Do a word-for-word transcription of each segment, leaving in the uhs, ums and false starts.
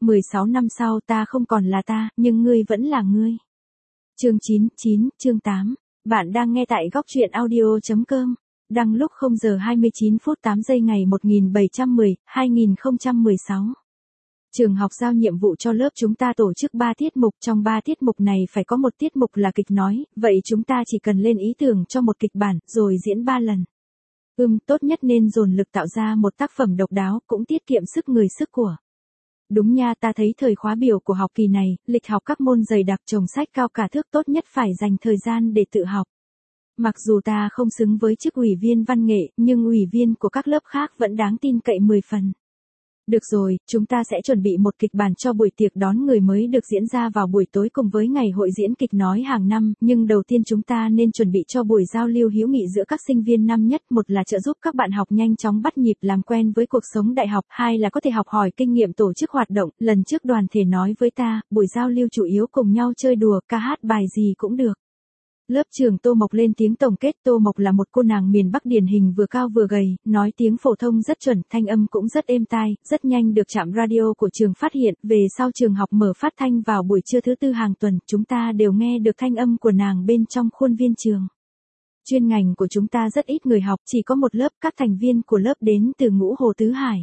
mười sáu năm sau ta không còn là ta, nhưng ngươi vẫn là ngươi. Chương chín, chín, chương tám. Bạn đang nghe tại góc truyện audio chấm com. Đăng lúc không giờ hai mươi chín phút tám giây ngày một nghìn bảy trăm mười, hai nghìn không trăm mười sáu. Trường học giao nhiệm vụ cho lớp chúng ta tổ chức ba tiết mục, trong ba tiết mục này phải có một tiết mục là kịch nói, vậy chúng ta chỉ cần lên ý tưởng cho một kịch bản, rồi diễn ba lần. Ừm, tốt nhất nên dồn lực tạo ra một tác phẩm độc đáo, cũng tiết kiệm sức người sức của. Đúng nha, ta thấy thời khóa biểu của học kỳ này, lịch học các môn dày đặc, chồng sách cao cả thước, tốt nhất phải dành thời gian để tự học. Mặc dù ta không xứng với chức ủy viên văn nghệ, nhưng ủy viên của các lớp khác vẫn đáng tin cậy mười phần. Được rồi, chúng ta sẽ chuẩn bị một kịch bản cho buổi tiệc đón người mới được diễn ra vào buổi tối cùng với ngày hội diễn kịch nói hàng năm, nhưng đầu tiên chúng ta nên chuẩn bị cho buổi giao lưu hữu nghị giữa các sinh viên năm nhất, một là trợ giúp các bạn học nhanh chóng bắt nhịp làm quen với cuộc sống đại học, hai là có thể học hỏi kinh nghiệm tổ chức hoạt động. Lần trước đoàn thể nói với ta, buổi giao lưu chủ yếu cùng nhau chơi đùa, ca hát bài gì cũng được. Lớp trưởng Tô Mộc lên tiếng tổng kết. Tô Mộc là một cô nàng miền Bắc điển hình, vừa cao vừa gầy, nói tiếng phổ thông rất chuẩn, thanh âm cũng rất êm tai, rất nhanh được trạm radio của trường phát hiện. Về sau trường học mở phát thanh vào buổi trưa thứ tư hàng tuần, chúng ta đều nghe được thanh âm của nàng bên trong khuôn viên trường. Chuyên ngành của chúng ta rất ít người học, chỉ có một lớp, các thành viên của lớp đến từ Ngũ Hồ Tứ Hải.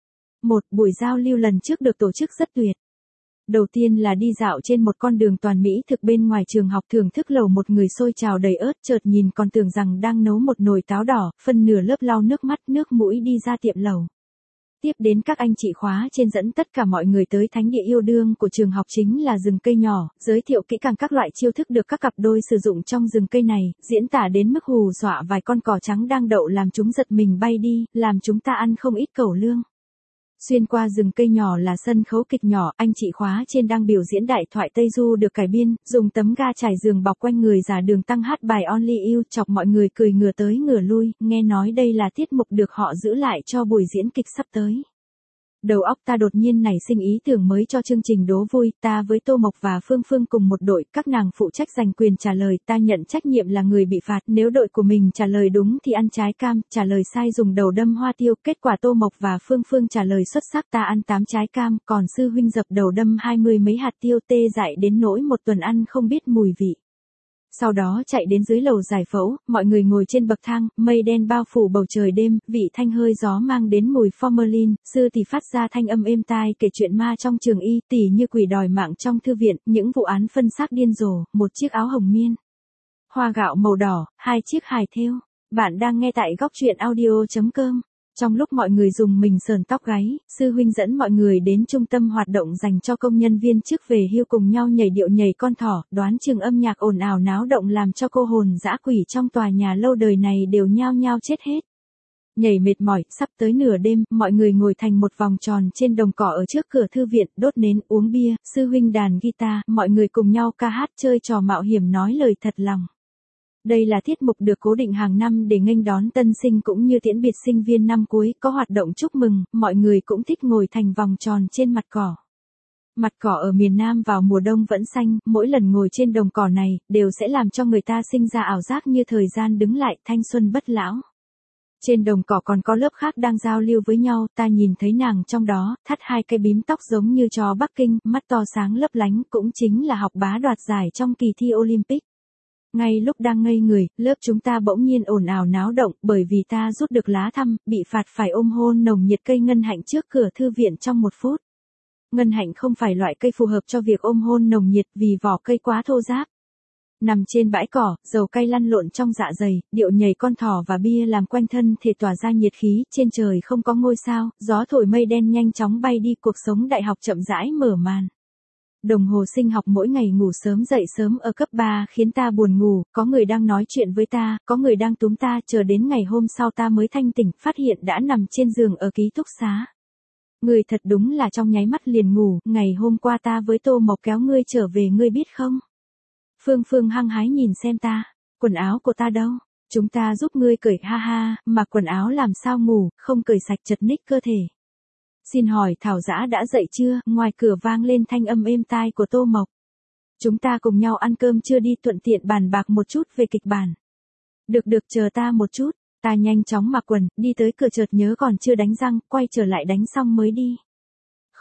Một buổi giao lưu lần trước được tổ chức rất tuyệt. Đầu tiên là đi dạo trên một con đường toàn mỹ thực bên ngoài trường học, thưởng thức lẩu một người xôi trào đầy ớt, chợt nhìn còn tưởng rằng đang nấu một nồi táo đỏ, phân nửa lớp lau nước mắt nước mũi đi ra tiệm lẩu. Tiếp đến các anh chị khóa trên dẫn tất cả mọi người tới thánh địa yêu đương của trường học, chính là rừng cây nhỏ, giới thiệu kỹ càng các loại chiêu thức được các cặp đôi sử dụng trong rừng cây này, diễn tả đến mức hù dọa vài con cò trắng đang đậu làm chúng giật mình bay đi, làm chúng ta ăn không ít cẩu lương. Xuyên qua rừng cây nhỏ là sân khấu kịch nhỏ, anh chị khóa trên đang biểu diễn đại thoại Tây Du được cải biên, dùng tấm ga trải giường bọc quanh người giả đường tăng hát bài Only You, chọc mọi người cười ngửa tới ngửa lui, nghe nói đây là tiết mục được họ giữ lại cho buổi diễn kịch sắp tới. Đầu óc ta đột nhiên nảy sinh ý tưởng mới cho chương trình đố vui, ta với Tô Mộc và Phương Phương cùng một đội, các nàng phụ trách giành quyền trả lời, ta nhận trách nhiệm là người bị phạt, nếu đội của mình trả lời đúng thì ăn trái cam, trả lời sai dùng đầu đâm hoa tiêu, kết quả Tô Mộc và Phương Phương trả lời xuất sắc, ta ăn tám trái cam, còn sư huynh dập đầu đâm hai mươi mấy hạt tiêu, tê dại đến nỗi một tuần ăn không biết mùi vị. Sau đó chạy đến dưới lầu giải phẫu, mọi người ngồi trên bậc thang, mây đen bao phủ bầu trời đêm, vị thanh hơi gió mang đến mùi formalin, sư tỷ phát ra thanh âm êm tai kể chuyện ma trong trường y, tỷ như quỷ đòi mạng trong thư viện, những vụ án phân xác điên rồ, một chiếc áo hồng miên, hoa gạo màu đỏ, hai chiếc hài thêu. Bạn đang nghe tại góc truyện audio chấm com. Trong lúc mọi người dùng mình sờn tóc gáy, sư huynh dẫn mọi người đến trung tâm hoạt động dành cho công nhân viên chức về hưu cùng nhau nhảy điệu nhảy con thỏ, đoán chừng âm nhạc ồn ào náo động làm cho cô hồn dã quỷ trong tòa nhà lâu đời này đều nhao nhao chết hết. Nhảy mệt mỏi, sắp tới nửa đêm, mọi người ngồi thành một vòng tròn trên đồng cỏ ở trước cửa thư viện, đốt nến, uống bia, sư huynh đàn guitar, mọi người cùng nhau ca hát chơi trò mạo hiểm nói lời thật lòng. Đây là tiết mục được cố định hàng năm để nghênh đón tân sinh cũng như tiễn biệt sinh viên năm cuối, có hoạt động chúc mừng, mọi người cũng thích ngồi thành vòng tròn trên mặt cỏ. Mặt cỏ ở miền Nam vào mùa đông vẫn xanh, mỗi lần ngồi trên đồng cỏ này, đều sẽ làm cho người ta sinh ra ảo giác như thời gian đứng lại, thanh xuân bất lão. Trên đồng cỏ còn có lớp khác đang giao lưu với nhau, ta nhìn thấy nàng trong đó, thắt hai cây bím tóc giống như chó Bắc Kinh, mắt to sáng lấp lánh, cũng chính là học bá đoạt giải trong kỳ thi Olympic. Ngay lúc đang ngây người, lớp chúng ta bỗng nhiên ồn ào náo động, bởi vì ta rút được lá thăm, bị phạt phải ôm hôn nồng nhiệt cây ngân hạnh trước cửa thư viện trong một phút. Ngân hạnh không phải loại cây phù hợp cho việc ôm hôn nồng nhiệt vì vỏ cây quá thô ráp. Nằm trên bãi cỏ, dầu cay lăn lộn trong dạ dày, điệu nhảy con thỏ và bia làm quanh thân thể tỏa ra nhiệt khí, trên trời không có ngôi sao, gió thổi mây đen nhanh chóng bay đi, cuộc sống đại học chậm rãi mở màn. Đồng hồ sinh học mỗi ngày ngủ sớm dậy sớm ở cấp ba khiến ta buồn ngủ, có người đang nói chuyện với ta, có người đang túm ta, chờ đến ngày hôm sau ta mới thanh tỉnh, phát hiện đã nằm trên giường ở ký túc xá. Người thật đúng là trong nháy mắt liền ngủ, ngày hôm qua ta với Tô Mộc kéo ngươi trở về ngươi biết không? Phương Phương hăng hái nhìn xem ta, quần áo của ta đâu? Chúng ta giúp ngươi cởi, ha ha, mặc quần áo làm sao ngủ, không cởi sạch chật ních cơ thể. Xin hỏi Thảo Dã đã dậy chưa? Ngoài cửa vang lên thanh âm êm tai của Tô Mộc. Chúng ta cùng nhau ăn cơm chưa đi, thuận tiện bàn bạc một chút về kịch bản. Được được, chờ ta một chút. Ta nhanh chóng mặc quần, đi tới cửa chợt nhớ còn chưa đánh răng, quay trở lại đánh xong mới đi.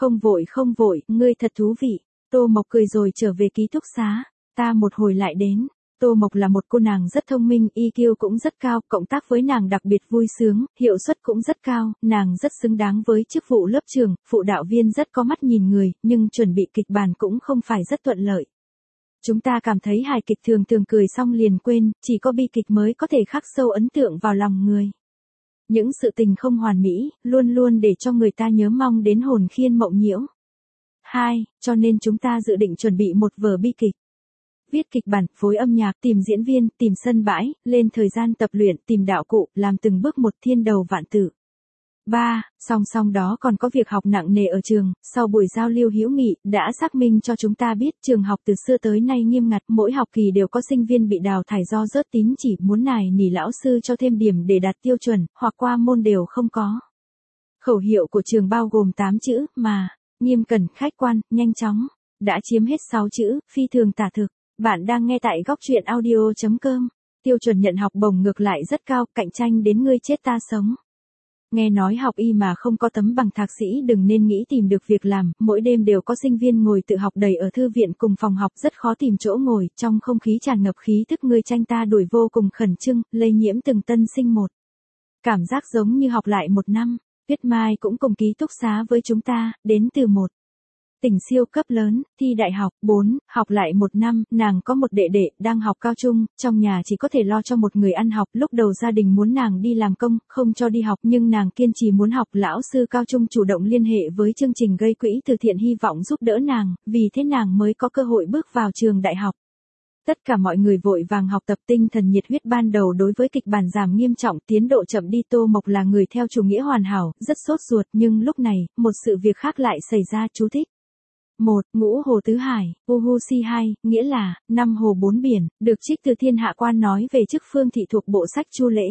Không vội không vội, ngươi thật thú vị. Tô Mộc cười rồi trở về ký túc xá. Ta một hồi lại đến. Tô Mộc là một cô nàng rất thông minh, i kiu cũng rất cao, cộng tác với nàng đặc biệt vui sướng, hiệu suất cũng rất cao, nàng rất xứng đáng với chức vụ lớp trưởng, phụ đạo viên rất có mắt nhìn người, nhưng chuẩn bị kịch bản cũng không phải rất thuận lợi. Chúng ta cảm thấy hài kịch thường thường cười xong liền quên, chỉ có bi kịch mới có thể khắc sâu ấn tượng vào lòng người. Những sự tình không hoàn mỹ, luôn luôn để cho người ta nhớ mong đến hồn khiên mộng nhiễu. hai. Cho nên chúng ta dự định chuẩn bị một vở bi kịch. Viết kịch bản, phối âm nhạc, tìm diễn viên, tìm sân bãi, lên thời gian tập luyện, tìm đạo cụ, làm từng bước một thiên đầu vạn tự. ba. Song song đó còn có việc học nặng nề ở trường, sau buổi giao lưu hữu nghị, đã xác minh cho chúng ta biết trường học từ xưa tới nay nghiêm ngặt, mỗi học kỳ đều có sinh viên bị đào thải do rớt tín chỉ, muốn nài nỉ lão sư cho thêm điểm để đạt tiêu chuẩn, hoặc qua môn đều không có. Khẩu hiệu của trường bao gồm tám chữ, mà, nghiêm cẩn, khách quan, nhanh chóng, đã chiếm hết sáu chữ, phi thường tả thực. Bạn đang nghe tại góc truyện audio chấm com. Tiêu chuẩn nhận học bổng ngược lại rất cao, cạnh tranh đến ngươi chết ta sống. Nghe nói học y mà không có tấm bằng thạc sĩ đừng nên nghĩ tìm được việc làm, mỗi đêm đều có sinh viên ngồi tự học đầy ở thư viện cùng phòng học, rất khó tìm chỗ ngồi, trong không khí tràn ngập khí thức ngươi tranh ta đuổi vô cùng khẩn trương, lây nhiễm từng tân sinh một. Cảm giác giống như học lại một năm. Tuyết Mai cũng cùng ký túc xá với chúng ta, đến từ một tỉnh siêu cấp lớn, thi đại học. bốn. Học lại một năm, nàng có một đệ đệ, đang học cao trung, trong nhà chỉ có thể lo cho một người ăn học, lúc đầu gia đình muốn nàng đi làm công, không cho đi học, nhưng nàng kiên trì muốn học, lão sư cao trung chủ động liên hệ với chương trình gây quỹ từ thiện hy vọng giúp đỡ nàng, vì thế nàng mới có cơ hội bước vào trường đại học. Tất cả mọi người vội vàng học tập, tinh thần nhiệt huyết ban đầu đối với kịch bản giảm nghiêm trọng, tiến độ chậm đi. Tô Mộc là người theo chủ nghĩa hoàn hảo, rất sốt ruột, nhưng lúc này, một sự việc khác lại xảy ra. Chú thích. một. Ngũ hồ tứ hải, Uhusi hai, nghĩa là, năm hồ bốn biển, được trích từ Thiên Hạ Quan nói về chức phương thị thuộc bộ sách Chu Lễ.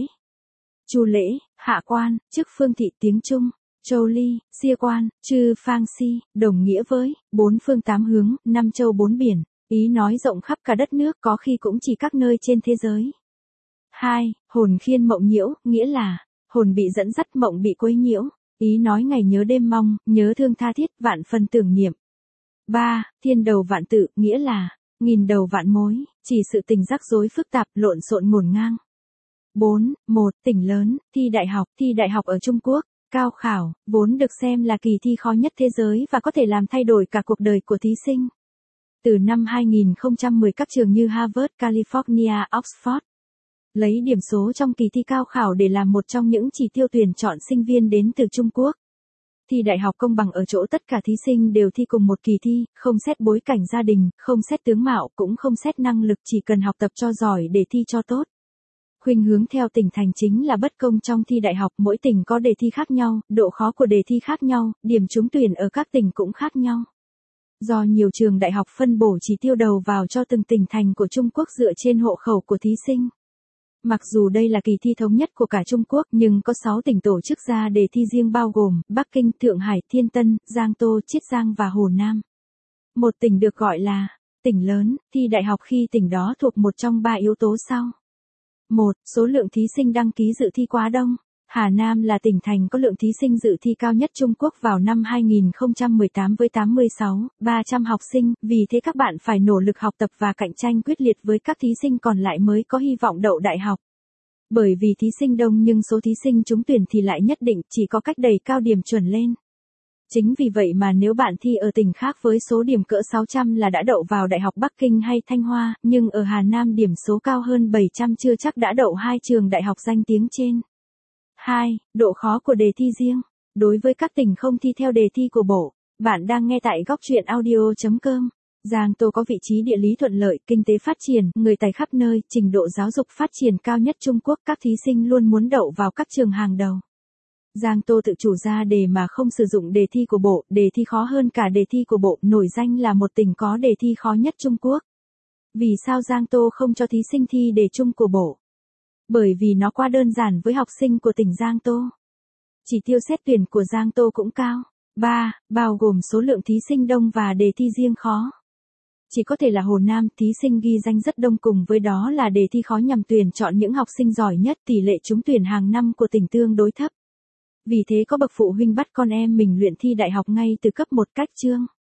Chu Lễ, Hạ Quan, chức phương thị tiếng Trung, Châu Ly, Xia Quan, Chư Phang Si, đồng nghĩa với, bốn phương tám hướng, năm châu bốn biển, ý nói rộng khắp cả đất nước, có khi cũng chỉ các nơi trên thế giới. hai. Hồn khiên mộng nhiễu, nghĩa là, hồn bị dẫn dắt, mộng bị quấy nhiễu, ý nói ngày nhớ đêm mong, nhớ thương tha thiết, vạn phần tưởng niệm. ba. Thiên đầu vạn tự, nghĩa là, nghìn đầu vạn mối, chỉ sự tình rắc rối phức tạp, lộn xộn ngổn ngang. bốn. một. Tỉnh lớn, thi đại học, thi đại học ở Trung Quốc, cao khảo, vốn được xem là kỳ thi khó nhất thế giới và có thể làm thay đổi cả cuộc đời của thí sinh. Từ năm hai nghìn không trăm mười các trường như Harvard, California, Oxford lấy điểm số trong kỳ thi cao khảo để làm một trong những chỉ tiêu tuyển chọn sinh viên đến từ Trung Quốc. Thi đại học công bằng ở chỗ tất cả thí sinh đều thi cùng một kỳ thi, không xét bối cảnh gia đình, không xét tướng mạo, cũng không xét năng lực, chỉ cần học tập cho giỏi để thi cho tốt. Khuynh hướng theo tỉnh thành chính là bất công trong thi đại học, mỗi tỉnh có đề thi khác nhau, độ khó của đề thi khác nhau, điểm trúng tuyển ở các tỉnh cũng khác nhau. Do nhiều trường đại học phân bổ chỉ tiêu đầu vào cho từng tỉnh thành của Trung Quốc dựa trên hộ khẩu của thí sinh. Mặc dù đây là kỳ thi thống nhất của cả Trung Quốc nhưng có sáu tỉnh tổ chức ra đề thi riêng bao gồm Bắc Kinh, Thượng Hải, Thiên Tân, Giang Tô, Chiết Giang và Hồ Nam. Một tỉnh được gọi là tỉnh lớn, thi đại học khi tỉnh đó thuộc một trong ba yếu tố sau. một. Số lượng thí sinh đăng ký dự thi quá đông. Hà Nam là tỉnh thành có lượng thí sinh dự thi cao nhất Trung Quốc vào năm hai nghìn không trăm mười tám với tám mươi sáu nghìn ba trăm học sinh, vì thế các bạn phải nỗ lực học tập và cạnh tranh quyết liệt với các thí sinh còn lại mới có hy vọng đậu đại học. Bởi vì thí sinh đông nhưng số thí sinh trúng tuyển thì lại nhất định chỉ có cách đẩy cao điểm chuẩn lên. Chính vì vậy mà nếu bạn thi ở tỉnh khác với số điểm cỡ sáu trăm là đã đậu vào Đại học Bắc Kinh hay Thanh Hoa, nhưng ở Hà Nam điểm số cao hơn bảy trăm chưa chắc đã đậu hai trường đại học danh tiếng trên. hai. Độ khó của đề thi riêng. Đối với các tỉnh không thi theo đề thi của bộ, bạn đang nghe tại góc truyện audio chấm com. Giang Tô có vị trí địa lý thuận lợi, kinh tế phát triển, người tài khắp nơi, trình độ giáo dục phát triển cao nhất Trung Quốc, các thí sinh luôn muốn đậu vào các trường hàng đầu. Giang Tô tự chủ ra đề mà không sử dụng đề thi của bộ, đề thi khó hơn cả đề thi của bộ, nổi danh là một tỉnh có đề thi khó nhất Trung Quốc. Vì sao Giang Tô không cho thí sinh thi đề chung của bộ? Bởi vì nó quá đơn giản với học sinh của tỉnh Giang Tô. Chỉ tiêu xét tuyển của Giang Tô cũng cao. ba. Bao gồm số lượng thí sinh đông và đề thi riêng khó. Chỉ có thể là Hồ Nam, thí sinh ghi danh rất đông, cùng với đó là đề thi khó nhằm tuyển chọn những học sinh giỏi nhất, tỷ lệ trúng tuyển hàng năm của tỉnh tương đối thấp. Vì thế có bậc phụ huynh bắt con em mình luyện thi đại học ngay từ cấp một cách chương